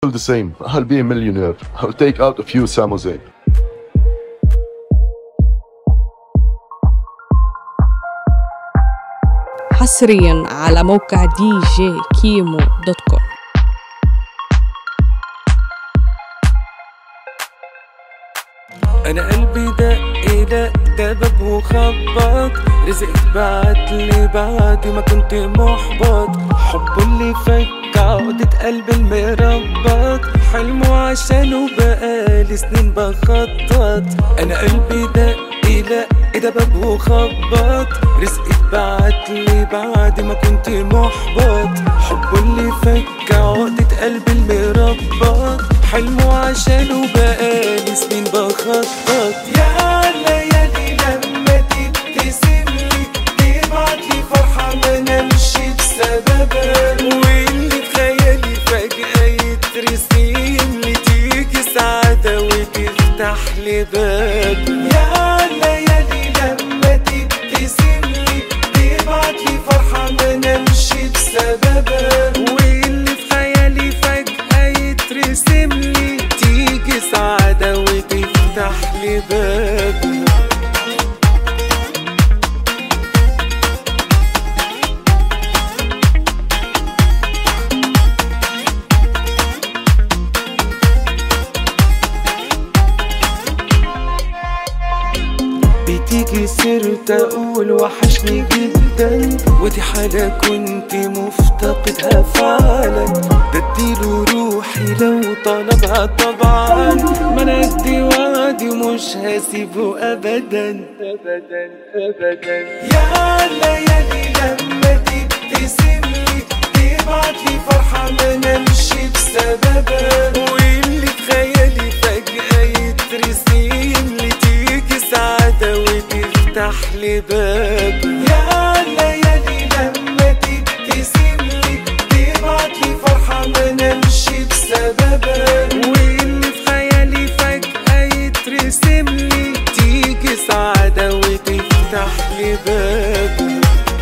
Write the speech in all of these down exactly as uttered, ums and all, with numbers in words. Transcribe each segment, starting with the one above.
the same. I'll be a millionaire. I'll take out a few Samozay. حصريا على موقع دي جي كيمو دوت كوم. انا قلبي دق دق دبب وخبط، رزقت بعتلي بعد ما كنت محبط، حبه اللي فك عقدة قلبي المربط، حلمه عشانه بقالي سنين بخطط. انا قلبي دق دق دبب وخبط، رزقت بعتلي بعد ما كنت محبط، حبه اللي فك عقدة قلبي المربط، حلمه عشانه بقالي سنين بخطط. يا ليالي لما تبتسملي تبعتلي فرحة ما نمشي بسببها، واللي بخيالي فجأة يترسملي تيجي سعادة وتفتح لي باب. يا ليالي لما تبتسملي تبعتلي فرحة ما نمشي بسببها، واللي بخيالي فجأة يترسملي تيجي سعادة وتفتح لي باب. بتيجي سيرت اقول وحشني جدا، ودي حالة كنت مفتقدها فعلا، بديله روحي لو طلبها طبعا، ما انا ادي وعدي مش هسيبه ابدا ابدا ابدا. يا ليالي لما تبتسملي تبعتلي فرحة ما نمشي بسببها، واللي بخيالي فجأة يترسملي تيجي سعادة وتفتح لي باب. يا ليالي لما تبتسملي تبعتلي فرحة ما نمشي بسببها، واللي في خيالي فجأة يترسملي تيجي سعادة وتفتح لي باب.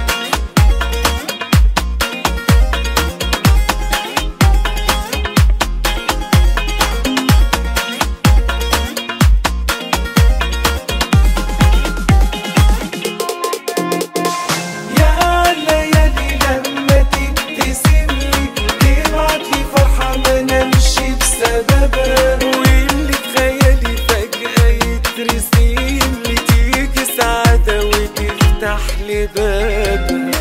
واللي بخيالي فجأة يترسملي تيجي سعادة وتفتح لي باب.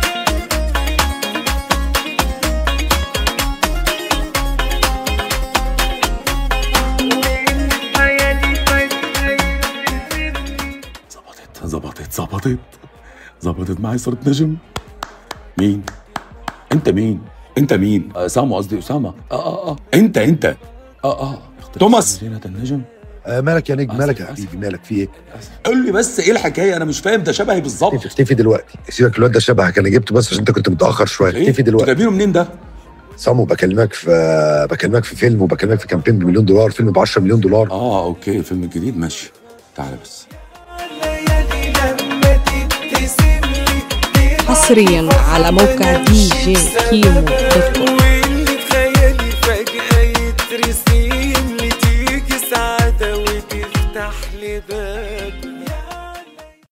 ظبطت ظبطت ظبطت ظبطت معي صرت نجم. مين؟ انت مين؟ انت مين؟ آه سامو قصدي اسامه. اه اه اه انت انت اه اه توماس زينة النجم. آه مالك يا نجم؟ مالك يا حبيبي؟ مالك في ايه؟ قول لي بس ايه الحكايه، انا مش فاهم. ده شبهي بالظبط. اختفي دلوقتي، سيبك الواد ده شبهك، انا جبته بس عشان انت كنت متاخر شويه. اختفي دلوقتي. جايبينه منين ده؟ سامو بكلمك في بكلمك في فيلم، وبكلمك في كامبين بمليون دولار، فيلم ب عشرة مليون دولار. اه اوكي، الفيلم الجديد ماشي. تعالى بس. حصريا على موقع دي جي كيمو دوت كوم.